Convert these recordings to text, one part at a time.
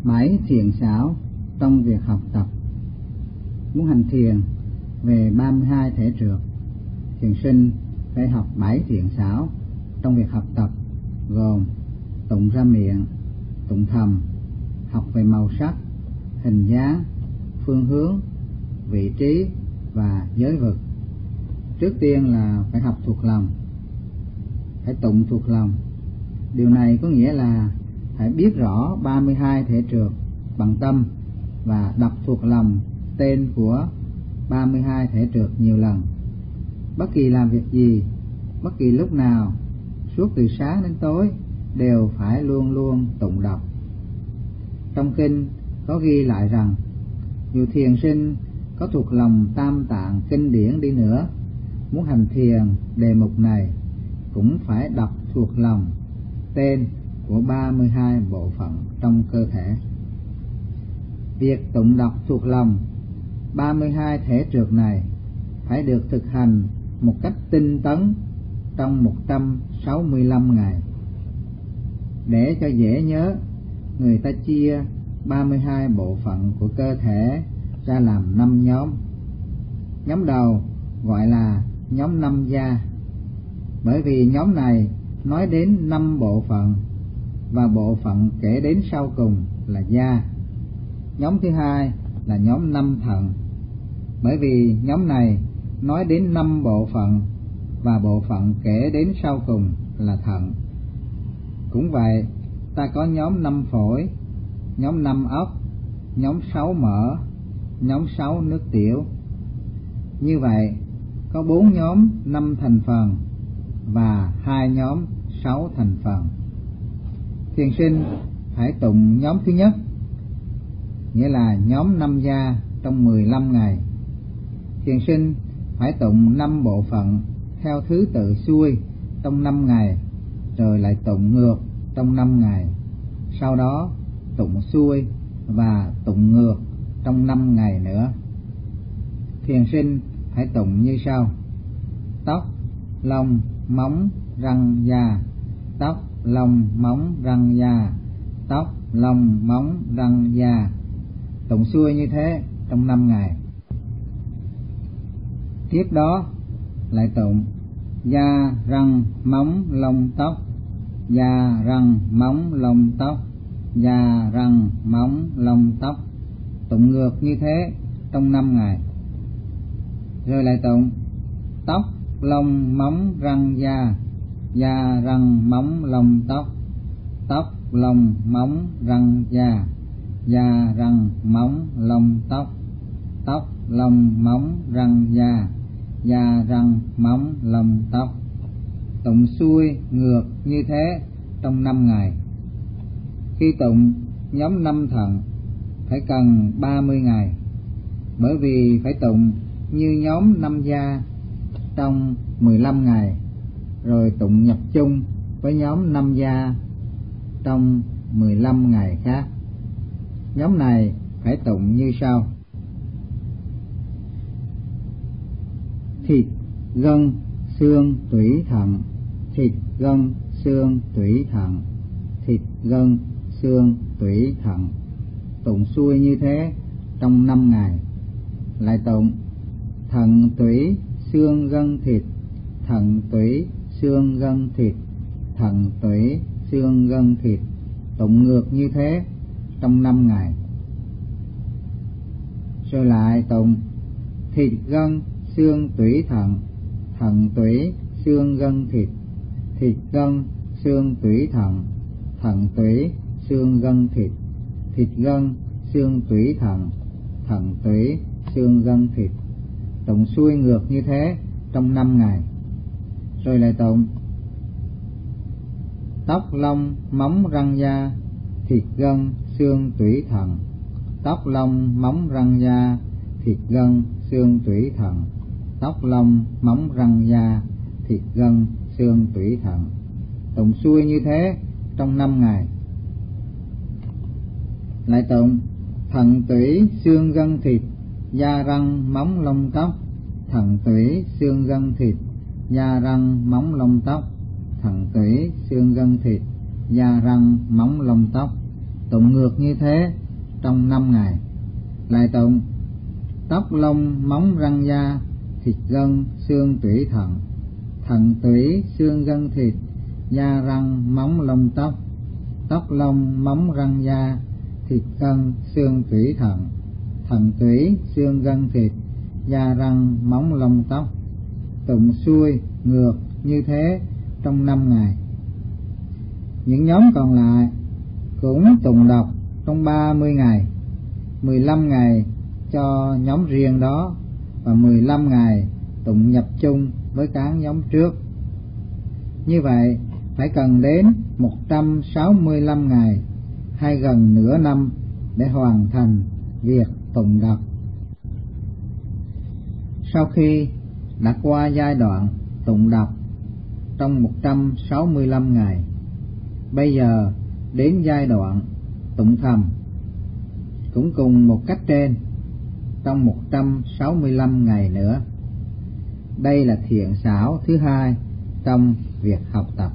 7 thiện xảo trong việc học tập. Muốn hành thiền về 32 thể trượt, thiền sinh phải học 7 thiện xảo trong việc học tập, gồm tụng ra miệng, tụng thầm, học về màu sắc, hình dáng, phương hướng, vị trí và giới vực. Trước tiên là phải học thuộc lòng, phải tụng thuộc lòng. Điều này có nghĩa là phải biết rõ 32 thể trượt bằng tâm và đọc thuộc lòng tên của 32 thể trượt nhiều lần. Bất kỳ làm việc gì, bất kỳ lúc nào, suốt từ sáng đến tối đều phải luôn luôn tụng đọc. Trong kinh có ghi lại rằng dù thiền sinh có thuộc lòng tam tạng kinh điển đi nữa, muốn hành thiền đề mục này cũng phải đọc thuộc lòng tên của 32 bộ phận trong cơ thể. Việc tụng đọc thuộc lòng 32 thể trượt này phải được thực hành một cách tinh tấn trong 165 ngày. Để cho dễ nhớ, người ta chia 32 bộ phận của cơ thể ra làm 5 nhóm. Nhóm đầu gọi là nhóm 5 gia, bởi vì nhóm này nói đến 5 bộ phận và bộ phận kể đến sau cùng là da. Nhóm thứ hai là nhóm 5 thận, bởi vì nhóm này nói đến 5 bộ phận và bộ phận kể đến sau cùng là thận. Cũng vậy, ta có nhóm 5 phổi, nhóm 5 ốc, nhóm 6 mỡ, nhóm 6 nước tiểu. Như vậy, có 4 nhóm 5 thành phần và 2 nhóm 6 thành phần. Thiền sinh phải tụng nhóm thứ nhất, nghĩa là nhóm 5 gia trong 15 ngày. Thiền sinh phải tụng 5 bộ phận theo thứ tự xuôi trong 5 ngày, rồi lại tụng ngược trong 5 ngày. Sau đó tụng xuôi và tụng ngược trong 5 ngày nữa. Thiền sinh phải tụng như sau: tóc, lông, móng, răng, da. Tóc, lông, móng, răng, da. Tóc, lông, móng, răng, da. Tụng xuôi như thế trong 5 ngày. Tiếp đó lại tụng da, răng, móng, lông, tóc. Da, răng, móng, lông, tóc. Da, răng, móng, lông, tóc. Tụng ngược như thế trong 5 ngày. Rồi lại tụng tóc, lông, móng, răng, da. Da, răng, móng, lông, tóc. Tóc, lông, móng, răng, da. Da, răng, móng, lông, tóc. Tóc, lông, móng, răng, da. Da, răng, móng, lông, tóc. Tụng xuôi ngược như thế trong 5 ngày. Khi tụng nhóm 5 thận phải cần 30 ngày, bởi vì phải tụng như nhóm 5 gia trong 15 ngày, rồi tụng nhập chung với nhóm 5 gia trong 15 ngày khác. Nhóm này phải tụng như sau: thịt, gân, xương, tủy, thận. Thịt, gân, xương, tủy, thận. Thịt, gân, xương, tủy, thận. Tụng xuôi như thế trong 5 ngày. Lại tụng thận, tủy, xương, gân, thịt. Thận, tủy, xương, gân, thịt. Thận, tủy, xương, gân, thịt. Tụng ngược như thế trong 5 ngày. Rồi lại tụng thịt, gân, xương, tủy, thận. Thận, tủy, xương, gân, thịt. Thịt, gân, xương, tủy, thận. Thận, tủy, xương, gân, thịt. Thịt, gân, xương, tủy, thận. Thận, tủy, xương, gân, thịt. Tụng xuôi ngược như thế trong 5 ngày. Rồi lại tụng tóc, lông, móng, răng, da. Thịt, gân, xương, tủy, thận. Tóc, lông, móng, răng, da. Thịt, gân, xương, tủy, thận. Tóc, lông, móng, răng, da. Thịt, gân, xương, tủy, thận. Tụng xuôi như thế trong 5 ngày. Lại tụng thận, tủy, xương, gân, thịt. Da, răng, móng, lông, tóc. Thận, tủy, xương, gân, thịt. Da, răng, móng, lông, tóc. Thận, tủy, xương, gân, thịt. Da, răng, móng, lông, tóc. tụng ngược như thế trong 5 ngày. Lại tụng tóc lông móng răng da, thịt gân xương tủy thận, thận tủy xương gân thịt, da răng móng lông tóc, tóc lông móng răng da, thịt gân xương tủy thận, thận tủy xương gân thịt, da răng móng lông tóc. Tụng xuôi ngược như thế trong 5 ngày. Những nhóm còn lại cũng tụng đọc trong 30 ngày, 15 ngày cho nhóm riêng đó và 15 ngày tụng nhập chung với các nhóm trước. Như vậy phải cần đến 165 ngày hay gần nửa năm để hoàn thành việc tụng đọc. Sau khi đã qua giai đoạn tụng đọc trong 165 ngày, bây giờ đến giai đoạn tụng thầm cũng cùng một cách trên trong 165 ngày nữa. Đây là thiện xảo thứ hai trong việc học tập.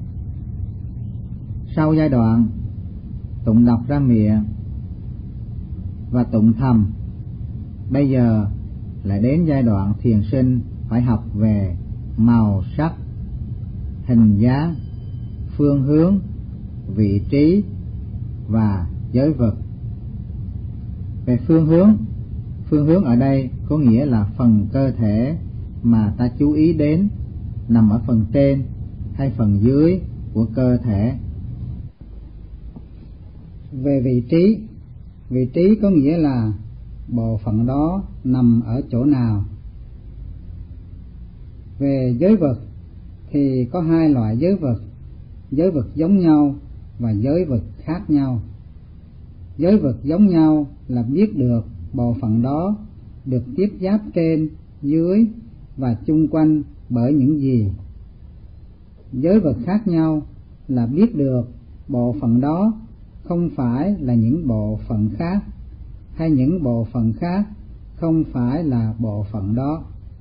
Sau giai đoạn tụng đọc ra miệng và tụng thầm, bây giờ lại đến giai đoạn thiền sinh phải học về màu sắc, hình dáng, phương hướng, vị trí và giới vực. Về phương hướng ở đây có nghĩa là phần cơ thể mà ta chú ý đến nằm ở phần trên hay phần dưới của cơ thể. Về vị trí có nghĩa là bộ phận đó nằm ở chỗ nào. Về giới vực thì có hai loại giới vực giống nhau và giới vực khác nhau. Giới vực giống nhau là biết được bộ phận đó được tiếp giáp trên, dưới và chung quanh bởi những gì. Giới vực khác nhau là biết được bộ phận đó không phải là những bộ phận khác, hay những bộ phận khác không phải là bộ phận đó.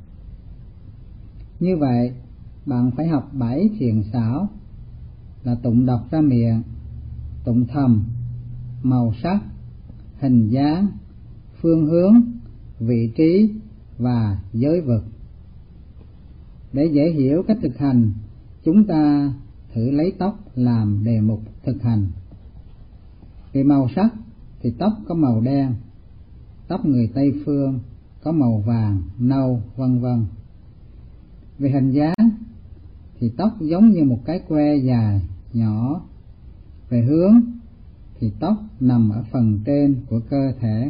Như vậy, bạn phải học 7 thiền xảo là tụng đọc ra miệng, tụng thầm, màu sắc, hình dáng, phương hướng, vị trí và giới vực. Để dễ hiểu cách thực hành, chúng ta thử lấy tóc làm đề mục thực hành. Về màu sắc thì tóc có màu đen, tóc người Tây phương có màu vàng, nâu, vân vân. Về hình dáng thì tóc giống như một cái que dài, nhỏ. Về hướng thì tóc nằm ở phần trên của cơ thể.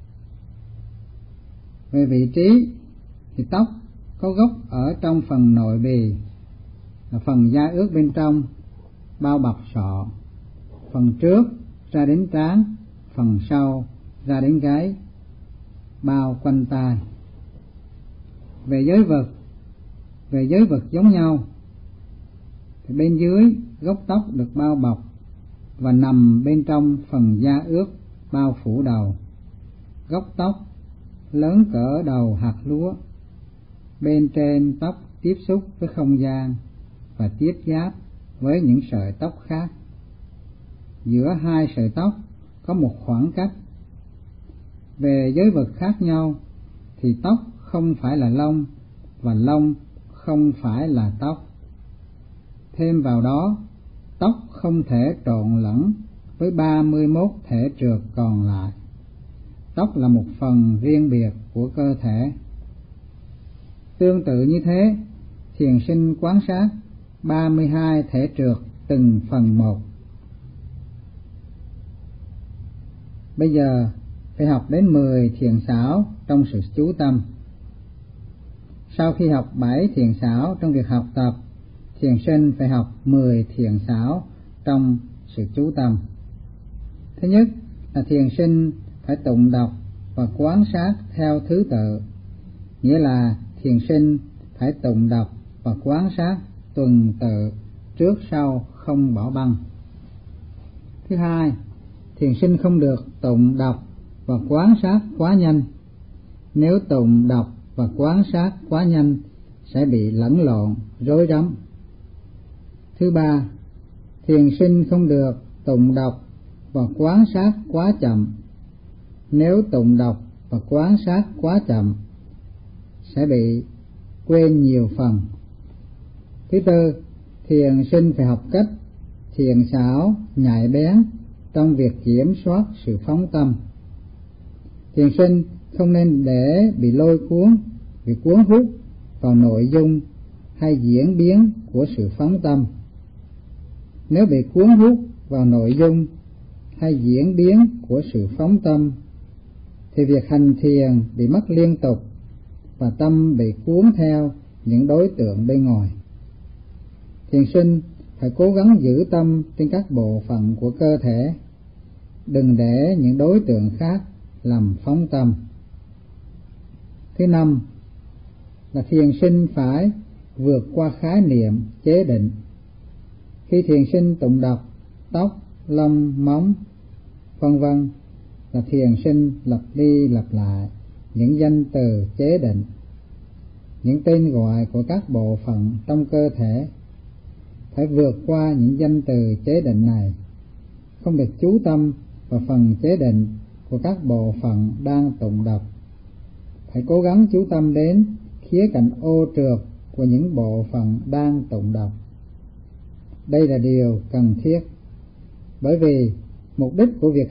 Về vị trí thì tóc có gốc ở trong phần nội bì, là phần da ướt bên trong, bao bọc sọ. Phần trước ra đến trán, phần sau ra đến gáy, bao quanh tai. Về giới vực giống nhau thì bên dưới gốc tóc được bao bọc và nằm bên trong phần da ướt bao phủ đầu. Gốc tóc lớn cỡ đầu hạt lúa, bên trên tóc tiếp xúc với không gian và tiếp giáp với những sợi tóc khác. Giữa hai sợi tóc có một khoảng cách. Về giới vực khác nhau thì tóc không phải là lông và lông không phải là tóc. Thêm vào đó, tóc không thể trộn lẫn với 31 thể trượt còn lại. Tóc là một phần riêng biệt của cơ thể. Tương tự như thế, thiền sinh quan sát 32 thể trượt từng phần một. Bây giờ phải học đến 10 thiền xảo trong sự chú tâm. Sau khi học 7 thiền xảo trong việc học tập, thiền sinh phải học 10 thiền xảo trong sự chú tâm. Thứ nhất là thiền sinh phải tụng đọc và quan sát theo thứ tự, nghĩa là thiền sinh phải tụng đọc và quan sát tuần tự, trước sau không bỏ băng. Thứ hai, thiền sinh không được tụng đọc và quan sát quá nhanh. Nếu tụng đọc và quan sát quá nhanh sẽ bị lẫn lộn, rối rắm. Thứ ba, thiền sinh không được tụng đọc và quan sát quá chậm. Nếu tụng đọc và quan sát quá chậm sẽ bị quên nhiều phần. Thứ tư, thiền sinh phải học cách thiện xảo, nhạy bén trong việc kiểm soát sự phóng tâm. Thiền sinh không nên để bị lôi cuốn, bị cuốn hút vào nội dung hay diễn biến của sự phóng tâm. Nếu bị cuốn hút vào nội dung hay diễn biến của sự phóng tâm thì việc hành thiền bị mất liên tục và tâm bị cuốn theo những đối tượng bên ngoài. Thiền sinh phải cố gắng giữ tâm trên các bộ phận của cơ thể, đừng để những đối tượng khác làm phóng tâm. Thứ năm là thiền sinh phải vượt qua khái niệm chế định. Khi thiền sinh tụng đọc tóc, lông, móng, vân vân là thiền sinh lặp đi lặp lại những danh từ chế định, những tên gọi của các bộ phận trong cơ thể. Phải vượt qua những danh từ chế định này, không được chú tâm vào phần chế định của các bộ phận đang tụng đọc. Phải cố gắng chú tâm đến khía cạnh ô trượt của những bộ phận đang tụng đọc. Đây là điều cần thiết, bởi vì mục đích của việc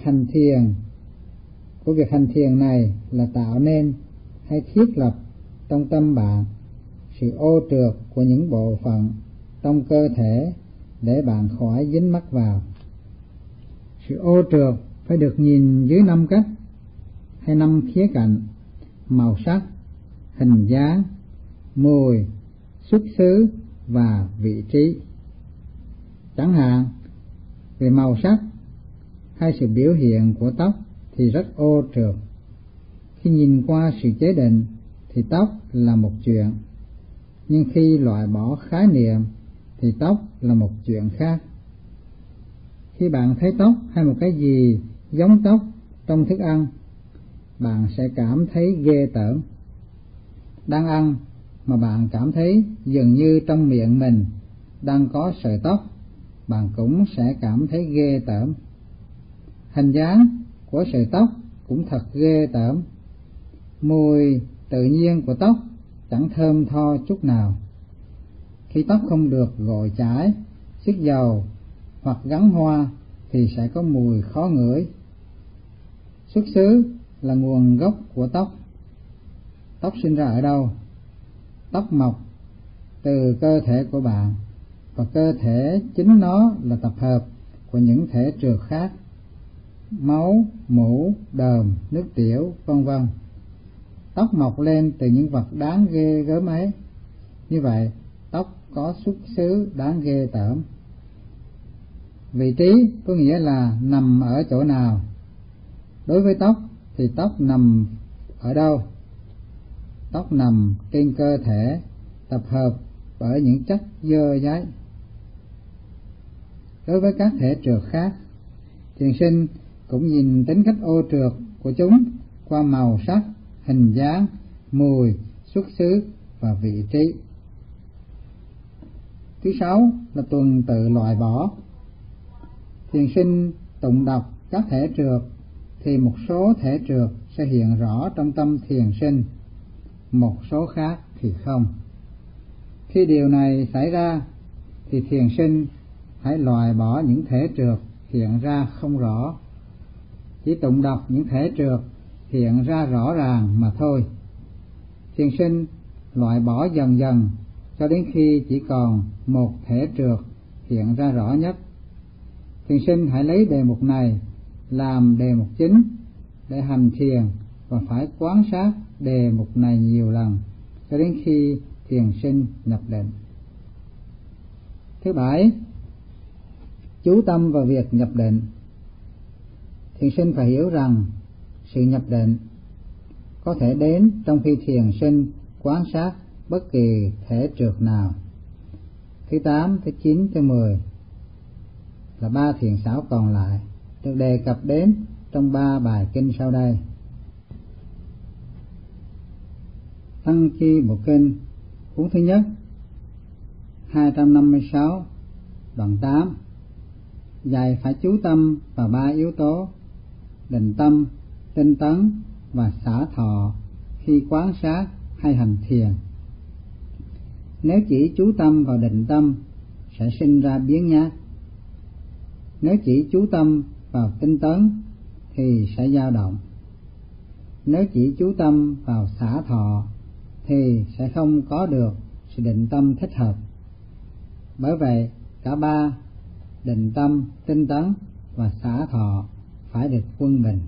hành thiền này là tạo nên hay thiết lập trong tâm bạn sự ô trượt của những bộ phận trong cơ thể để bạn khỏi dính mắc vào. Sự ô trượt phải được nhìn dưới 5 cách hay 5 khía cạnh: màu sắc, hình dáng, mùi, xuất xứ và vị trí. Chẳng hạn về màu sắc hay sự biểu hiện của tóc thì rất ô trượt. Khi nhìn qua sự chế định thì tóc là một chuyện, nhưng khi loại bỏ khái niệm thì tóc là một chuyện khác. Khi bạn thấy tóc hay một cái gì giống tóc trong thức ăn, bạn sẽ cảm thấy ghê tởm. Đang ăn mà bạn cảm thấy dường như trong miệng mình đang có sợi tóc, bạn cũng sẽ cảm thấy ghê tởm. Hình dáng của sợi tóc cũng thật ghê tởm. Mùi tự nhiên của tóc chẳng thơm tho chút nào. Khi tóc không được gội chải, xức dầu hoặc gắn hoa thì sẽ có mùi khó ngửi. Xuất xứ là nguồn gốc của tóc. Tóc sinh ra ở đâu? Tóc mọc từ cơ thể của bạn, và cơ thể chính nó là tập hợp của những thể trượt khác: máu, mũ, đờm, nước tiểu, vân vân. Tóc mọc lên từ những vật đáng ghê gớm ấy. Như vậy, tóc có xuất xứ đáng ghê tởm. Vị trí có nghĩa là nằm ở chỗ nào. Đối với tóc thì tóc nằm ở đâu? Tóc nằm trên cơ thể, tập hợp bởi những chất dơ dáy. Đối với các thể trượt khác, thiền sinh cũng nhìn tính cách ô trượt của chúng qua màu sắc, hình dáng, mùi, xuất xứ và vị trí. Thứ 6 là tuần tự loại bỏ. Thiền sinh tụng đọc các thể trượt thì một số thể trượt sẽ hiện rõ trong tâm thiền sinh, một số khác thì không. Khi điều này xảy ra thì thiền sinh hãy loại bỏ những thể trượt hiện ra không rõ, chỉ tụng đọc những thể trượt hiện ra rõ ràng mà thôi. Thiền sinh loại bỏ dần dần cho đến khi chỉ còn một thể trượt hiện ra rõ nhất. Thiền sinh hãy lấy đề mục này làm đề mục chính để hành thiền, và phải quan sát đề mục này nhiều lần cho đến khi thiền sinh nhập định. Thứ 7, chú tâm vào việc nhập định. Thiền sinh phải hiểu rằng sự nhập định có thể đến trong khi thiền sinh quan sát bất kỳ thể trượt nào. Thứ 8, thứ 9, thứ 10 là 3 thiền xảo còn lại được đề cập đến trong 3 bài kinh sau đây. Tăng Chi Bộ Kinh, cuốn thứ nhất, 256, đoạn 8. Dạy phải chú tâm vào 3 yếu tố: định tâm, tinh tấn và xả thọ khi quán sát hay hành thiền. Nếu chỉ chú tâm vào định tâm sẽ sinh ra biếng nhác. Nếu chỉ chú tâm vào tinh tấn thì sẽ dao động. Nếu chỉ chú tâm vào xả thọ thì sẽ không có được sự định tâm thích hợp. Bởi vậy, cả 3, định tâm, tinh tấn và xả thọ phải được quân bình.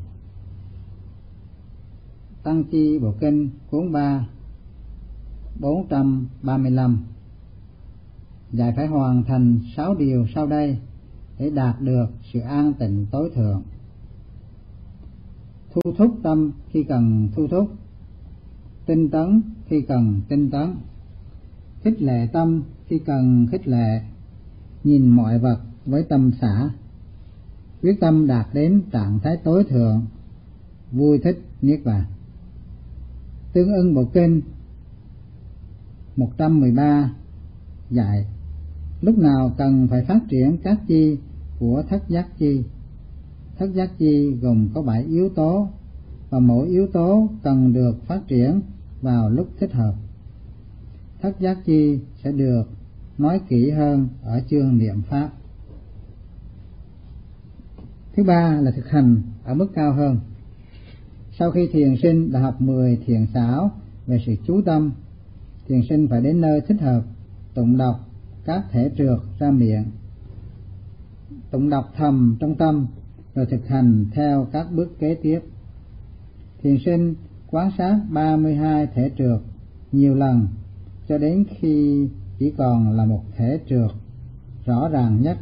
Tăng Chi Bộ Kinh cuốn 3 435 dạy phải hoàn thành 6 điều sau đây để đạt được sự an tịnh tối thượng: thu thúc tâm khi cần thu thúc, tinh tấn khi cần tinh tấn, khích lệ tâm khi cần khích lệ, nhìn mọi vật với tâm xả, quyết tâm đạt đến trạng thái tối thượng, vui thích niết bàn. Tương ưng Bộ Kinh 113 dạy lúc nào cần phải phát triển các chi của thất giác chi. Thất giác chi gồm có 7 yếu tố và mỗi yếu tố cần được phát triển vào lúc thích hợp. Thất giác chi sẽ được nói kỹ hơn ở chương niệm pháp. Thứ 3 là thực hành ở mức cao hơn. Sau khi thiền sinh đã học 10 thiền xảo về sự chú tâm, thiền sinh phải đến nơi thích hợp tụng đọc các thể trược ra miệng, tụng đọc thầm trong tâm, rồi thực hành theo các bước kế tiếp. Thiền sinh quan sát 32 thể trược nhiều lần cho đến khi chỉ còn là một thể trược rõ ràng nhất,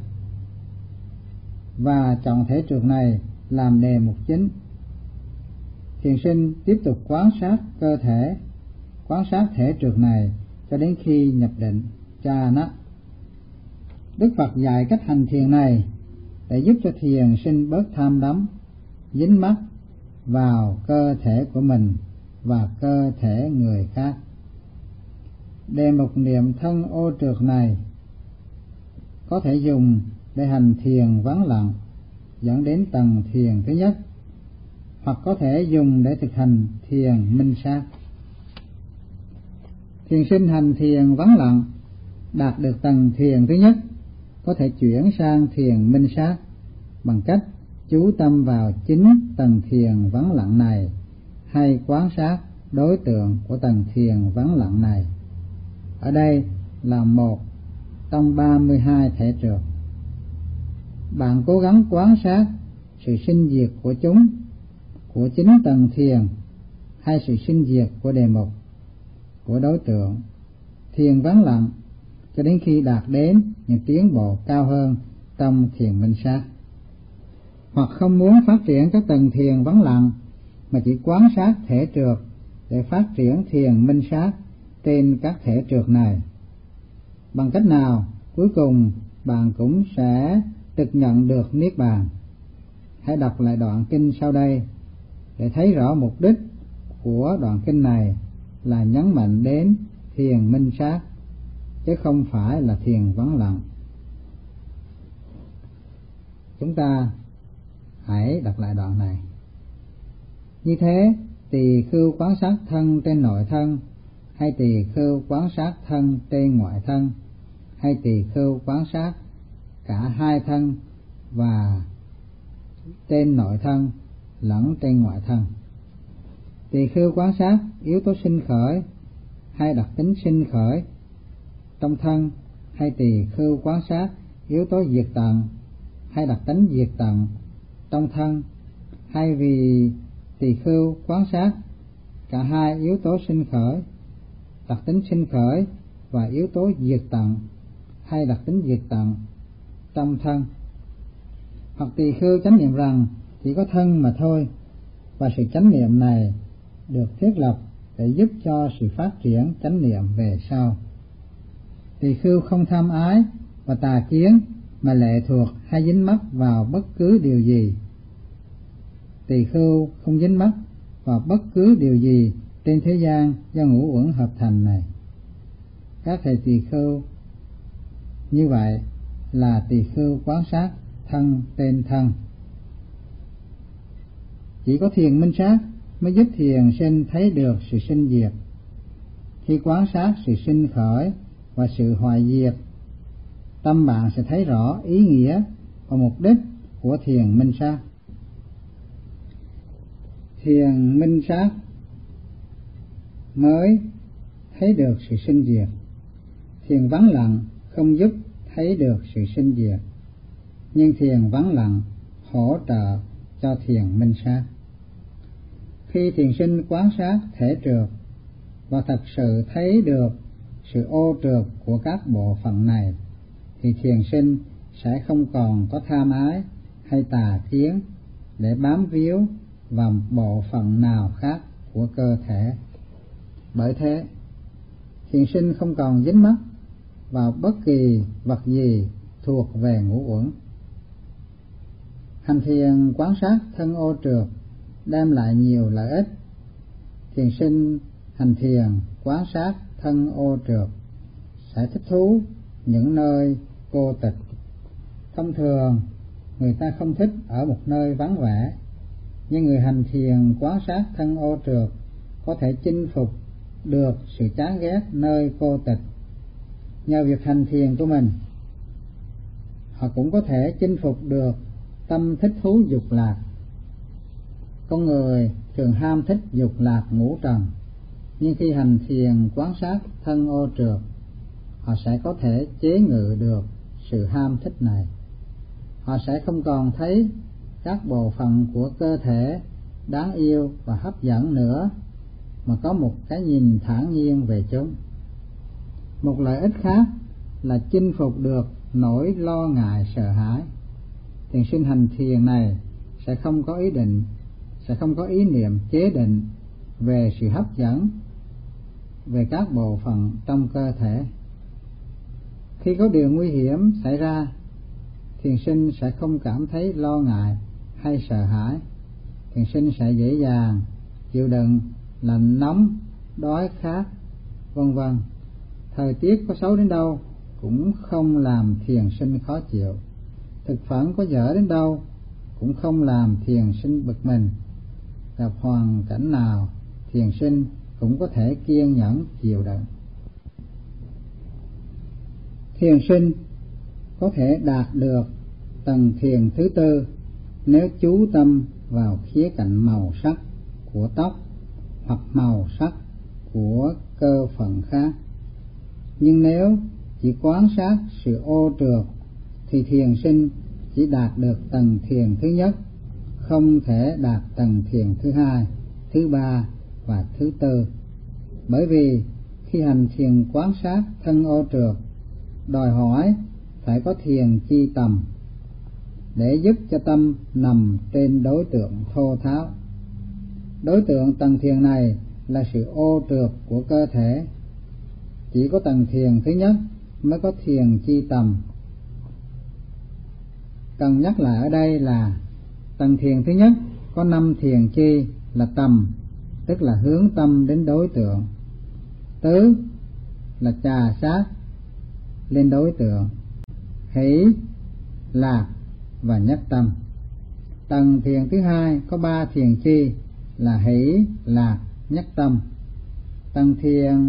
và chọn thể trược này làm đề mục chính. Thiền sinh tiếp tục quan sát cơ thể, quan sát thể trược này cho đến khi nhập định cha na. Đức Phật dạy cách hành thiền này để giúp cho thiền sinh bớt tham đắm, dính mắc vào cơ thể của mình và cơ thể người khác. Đề mục niệm thân ô trược này có thể dùng để hành thiền vắng lặng dẫn đến tầng thiền thứ nhất, hoặc có thể dùng để thực hành thiền minh sát. Thiền sinh hành thiền vắng lặng đạt được tầng thiền thứ nhất có thể chuyển sang thiền minh sát bằng cách chú tâm vào chính tầng thiền vắng lặng này hay quan sát đối tượng của tầng thiền vắng lặng này. Ở đây là một trong 32 thể trược. Bạn cố gắng quan sát sự sinh diệt của chúng, của chính tầng thiền, hay sự sinh diệt của đề mục, của đối tượng thiền vắng lặng cho đến khi đạt đến những tiến bộ cao hơn trong thiền minh sát. Hoặc không muốn phát triển các tầng thiền vắng lặng mà chỉ quan sát thể trược để phát triển thiền minh sát trên các thể trược này. Bằng cách nào, cuối cùng bạn cũng sẽ thực nhận được niết bàn. Hãy đọc lại đoạn kinh sau đây để thấy rõ mục đích của đoạn kinh này là nhấn mạnh đến thiền minh sát, chứ không phải là thiền vắng lặng. Chúng ta hãy đọc lại đoạn này. Như thế, tỳ khưu quan sát thân trên nội thân, hay tỳ khưu quan sát thân trên ngoại thân, hay tỳ khưu quan sát cả hai thân và trên nội thân lẫn trên ngoại thân. Tỳ khưu quan sát yếu tố sinh khởi hay đặc tính sinh khởi trong thân, hay tỳ khưu quan sát yếu tố diệt tận hay đặc tính diệt tận trong thân, hay vì tỳ khưu quan sát cả hai yếu tố sinh khởi, đặc tính sinh khởi và yếu tố diệt tận hay đặc tính diệt tận trong thân. Hoặc tỳ khưu chánh niệm rằng chỉ có thân mà thôi, và sự chánh niệm này được thiết lập để giúp cho sự phát triển chánh niệm về sau. Tỳ khưu không tham ái và tà kiến mà lệ thuộc hay dính mắc vào bất cứ điều gì. Tỳ khưu không dính mắc vào bất cứ điều gì trên thế gian do ngũ uẩn hợp thành này. Các thầy tỳ khưu như vậy là tỳ khưu quan sát thân tên thân. Chỉ có thiền minh sát mới giúp thiền sinh thấy được sự sinh diệt. Khi quán sát sự sinh khởi và sự hoại diệt, tâm bạn sẽ thấy rõ ý nghĩa và mục đích của thiền minh sát. Thiền minh sát mới thấy được sự sinh diệt. Thiền vắng lặng không giúp thấy được sự sinh diệt, nhưng thiền vắng lặng hỗ trợ cho thiền minh sát. Khi thiền sinh quán sát thể trượt và thật sự thấy được sự ô trượt của các bộ phận này, thì thiền sinh sẽ không còn có tham ái hay tà kiến để bám víu vào bộ phận nào khác của cơ thể. Bởi thế, thiền sinh không còn dính mắc vào bất kỳ vật gì thuộc về ngũ uẩn. Hành thiền quán sát thân ô trượt đem lại nhiều lợi ích. Thiền sinh hành thiền quán sát thân ô trượt sẽ thích thú những nơi cô tịch. Thông thường, người ta không thích ở một nơi vắng vẻ, nhưng người hành thiền quán sát thân ô trượt có thể chinh phục được sự chán ghét nơi cô tịch. Nhờ việc hành thiền của mình, họ cũng có thể chinh phục được tâm thích thú dục lạc. Con người thường ham thích dục lạc ngũ trần, nhưng khi hành thiền quán sát thân ô trượt, họ sẽ có thể chế ngự được sự ham thích này. Họ sẽ không còn thấy các bộ phận của cơ thể đáng yêu và hấp dẫn nữa, mà có một cái nhìn thản nhiên về chúng. Một lợi ích khác là chinh phục được nỗi lo ngại sợ hãi. Thiền sinh hành thiền này sẽ không có ý niệm chế định về sự hấp dẫn về các bộ phận trong cơ thể. Khi có điều nguy hiểm xảy ra, thiền sinh sẽ không cảm thấy lo ngại hay sợ hãi. Thiền sinh sẽ dễ dàng chịu đựng lạnh nóng, đói khát, vân vân. Thời tiết có xấu đến đâu cũng không làm thiền sinh khó chịu. Thực phẩm có dở đến đâu cũng không làm thiền sinh bực mình. Gặp hoàn cảnh nào, thiền sinh cũng có thể kiên nhẫn chịu đựng. Thiền sinh có thể đạt được tầng thiền thứ tư nếu chú tâm vào khía cạnh màu sắc của tóc hoặc màu sắc của cơ phận khác. Nhưng nếu chỉ quán sát sự ô trượt thì thiền sinh chỉ đạt được tầng thiền thứ nhất, không thể đạt tầng thiền thứ hai, thứ ba và thứ tư. Bởi vì khi hành thiền quán sát thân ô trượt đòi hỏi phải có thiền chi tầm để giúp cho tâm nằm trên đối tượng thô tháo. Đối tượng tầng thiền này là sự ô trượt của cơ thể. Chỉ có tầng thiền thứ nhất mới có thiền chi tầm. Cần nhắc lại ở đây là tầng thiền thứ nhất có 5 thiền chi là tầm, tức là hướng tâm đến đối tượng. Tứ là chà sát lên đối tượng. Hỷ, lạc và nhất tâm. Tầng thiền thứ hai có 3 thiền chi là hỷ, lạc, nhất tâm. Tầng thiền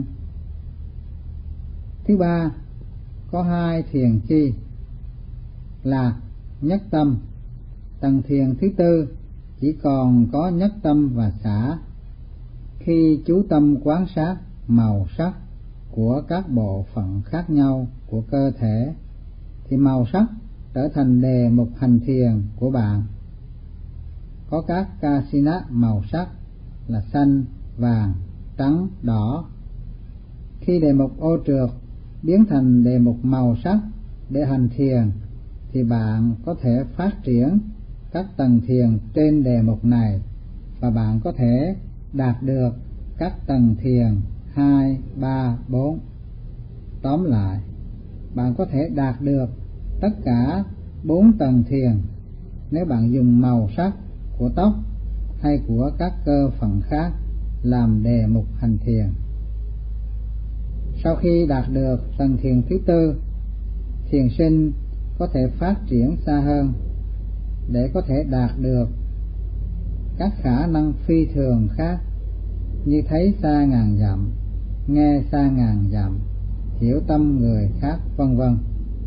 thứ ba có 2 thiền chi lạc, nhất tâm. Tầng thiền thứ tư chỉ còn có nhất tâm và xả. Khi chú tâm quán sát màu sắc của các bộ phận khác nhau của cơ thể thì màu sắc trở thành đề mục hành thiền của bạn. Có các kasina màu sắc là xanh, vàng, trắng, đỏ. Khi đề mục ô trượt biến thành đề mục màu sắc để hành thiền thì bạn có thể phát triển các tầng thiền trên đề mục này, và bạn có thể đạt được các tầng thiền 2, 3, 4. Tóm lại, bạn có thể đạt được tất cả 4 tầng thiền nếu bạn dùng màu sắc của tóc hay của các cơ phận khác làm đề mục hành thiền. Sau khi đạt được tầng thiền thứ tư, thiền sinh có thể phát triển xa hơn để có thể đạt được các khả năng phi thường khác như thấy xa ngàn dặm, nghe xa ngàn dặm, hiểu tâm người khác, vân vân.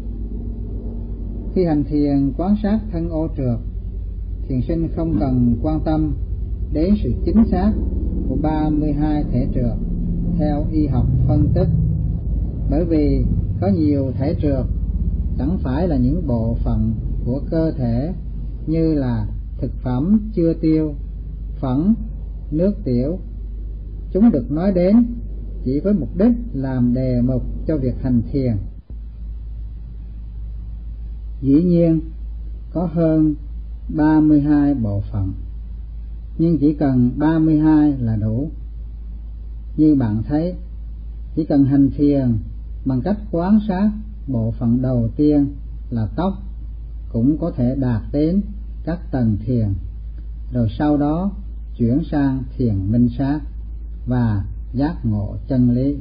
Khi hành thiền quan sát thân ô trượt, thiền sinh không cần quan tâm đến sự chính xác của 32 thể trượt theo y học phân tích, bởi vì có nhiều thể trượt chẳng phải là những bộ phận của cơ thể như là thực phẩm chưa tiêu, phẫn, nước tiểu. Chúng được nói đến chỉ với mục đích làm đề mục cho việc hành thiền. Dĩ nhiên có hơn 32 bộ phận, nhưng chỉ cần 32 là đủ. Như bạn thấy, chỉ cần hành thiền bằng cách quan sát bộ phận đầu tiên là tóc cũng có thể đạt đến các tầng thiền, rồi sau đó chuyển sang thiền minh sát và giác ngộ chân lý.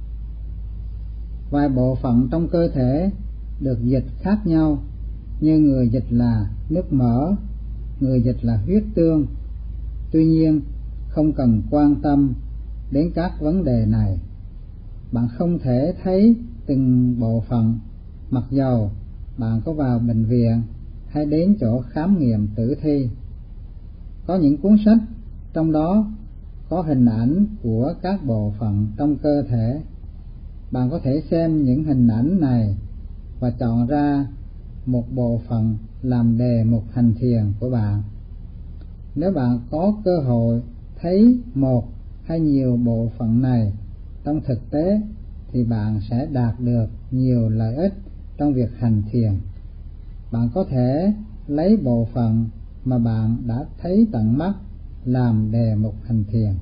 Vài bộ phận trong cơ thể được dịch khác nhau, như người dịch là nước mỡ, người dịch là huyết tương. Tuy nhiên, không cần quan tâm đến các vấn đề này. Bạn không thể thấy từng bộ phận mặc dầu bạn có vào bệnh viện hay đến chỗ khám nghiệm tử thi. Có những cuốn sách trong đó có hình ảnh của các bộ phận trong cơ thể. Bạn có thể xem những hình ảnh này và chọn ra một bộ phận làm đề mục hành thiền của bạn. Nếu bạn có cơ hội thấy một hay nhiều bộ phận này trong thực tế thì bạn sẽ đạt được nhiều lợi ích trong việc hành thiền. Bạn có thể lấy bộ phận mà bạn đã thấy tận mắt làm đề mục hành thiền.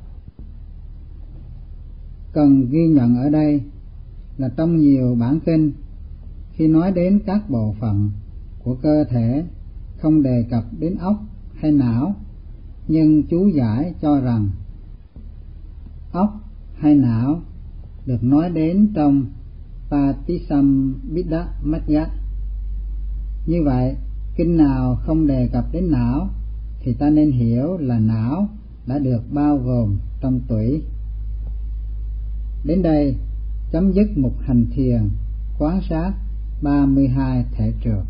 Cần ghi nhận ở đây là trong nhiều bản kinh, khi nói đến các bộ phận của cơ thể không đề cập đến óc hay não, nhưng chú giải cho rằng óc hay não được nói đến trong Patisambiddha Madhya. Như vậy, kinh nào không đề cập đến não thì ta nên hiểu là não đã được bao gồm trong tủy. Đến đây chấm dứt mục hành thiền quan sát 32 thể trượt.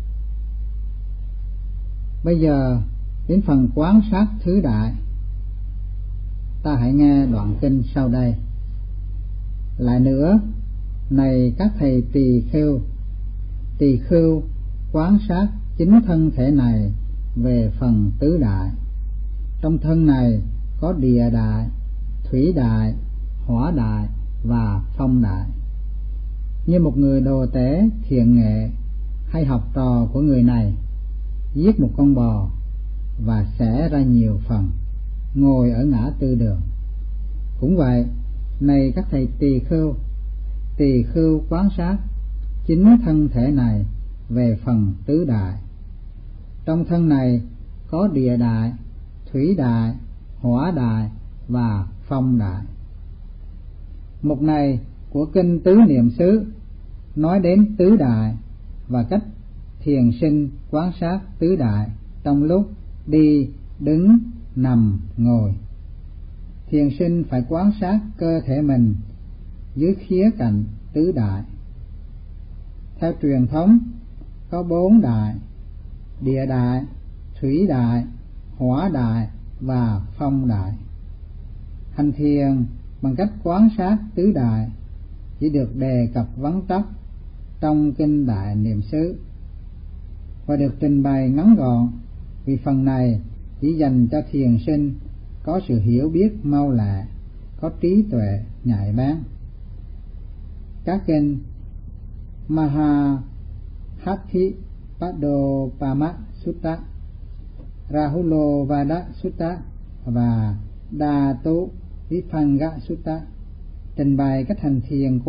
Bây giờ đến phần quan sát thứ đại. Ta hãy nghe đoạn kinh sau đây. Lại nữa, này các thầy tỳ khưu quan sát chính thân thể này về phần tứ đại. Trong thân này có địa đại, thủy đại, hỏa đại và phong đại. Như một người đồ tể thiện nghệ hay học trò của người này giết một con bò và xẻ ra nhiều phần, ngồi ở ngã tư đường. Cũng vậy, này các thầy tỳ khưu quan sát chính thân thể này về phần tứ đại. Trong thân này có địa đại, thủy đại, hỏa đại và phong đại. Mục này của kinh Tứ Niệm xứ nói đến tứ đại và cách thiền sinh quan sát tứ đại trong lúc đi, đứng, nằm, ngồi. Thiền sinh phải quan sát cơ thể mình dưới khía cạnh tứ đại. Theo truyền thống có 4 đại: địa đại, thủy đại, hỏa đại và phong đại. Hành thiền bằng cách quan sát tứ đại chỉ được đề cập vắn tắt trong kinh Đại Niệm xứ và được trình bày ngắn gọn, vì phần này chỉ dành cho thiền sinh có sự hiểu biết mau lẹ, có trí tuệ nhạy bén. Các kinh Mahahathipadopama Sutta, Rahulovada Sutta và Dhatu Vibhanga Sutta trình bày cách hành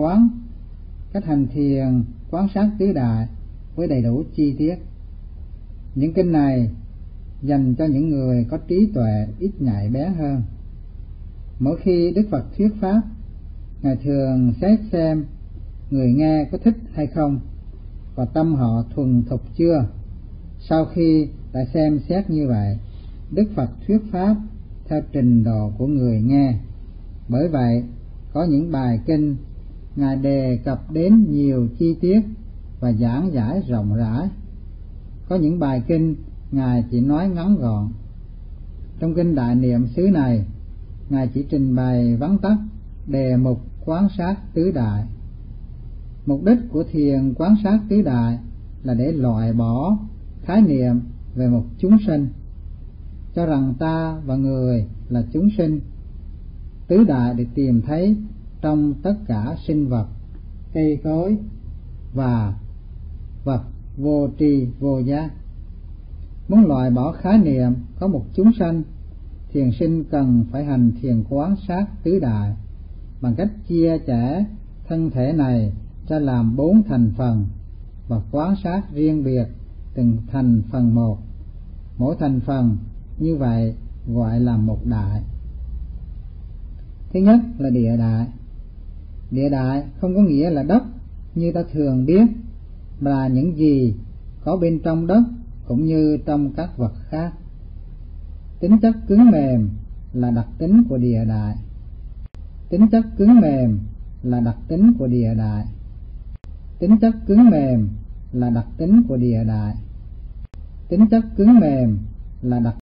thiền quan sát tứ đại với đầy đủ chi tiết. Những kinh này dành cho những người có trí tuệ ít nhạy bén hơn. Mỗi khi Đức Phật thuyết pháp, Ngài thường xét xem người nghe có thích hay không và tâm họ thuần thục chưa. Sau khi đã xem xét như vậy, Đức Phật thuyết pháp theo trình độ của người nghe. Bởi vậy, có những bài kinh Ngài đề cập đến nhiều chi tiết và giảng giải rộng rãi. Có những bài kinh Ngài chỉ nói ngắn gọn. Trong kinh Đại Niệm xứ này, Ngài chỉ trình bày vắn tắt đề mục quán sát tứ đại. Mục đích của thiền quán sát tứ đại là để loại bỏ khái niệm về một chúng sinh, cho rằng ta và người là chúng sinh. Tứ đại được tìm thấy trong tất cả sinh vật, cây cối và vật vô tri vô giác. Muốn loại bỏ khái niệm có một chúng sanh, thiền sinh cần phải hành thiền quán sát tứ đại bằng cách chia sẻ thân thể này ra làm 4 thành phần và quán sát riêng biệt từng thành phần một. Mỗi thành phần như vậy gọi là một đại. Thứ nhất là địa đại. Địa đại không có nghĩa là đất như ta thường biết, mà là những gì có bên trong đất cũng như trong các vật khác. Tính chất cứng mềm là đặc tính của địa đại. Tính chất cứng mềm là đặc tính của địa đại. Tính chất cứng mềm là đặc tính của địa đại. Tính chất cứng mềm là đặc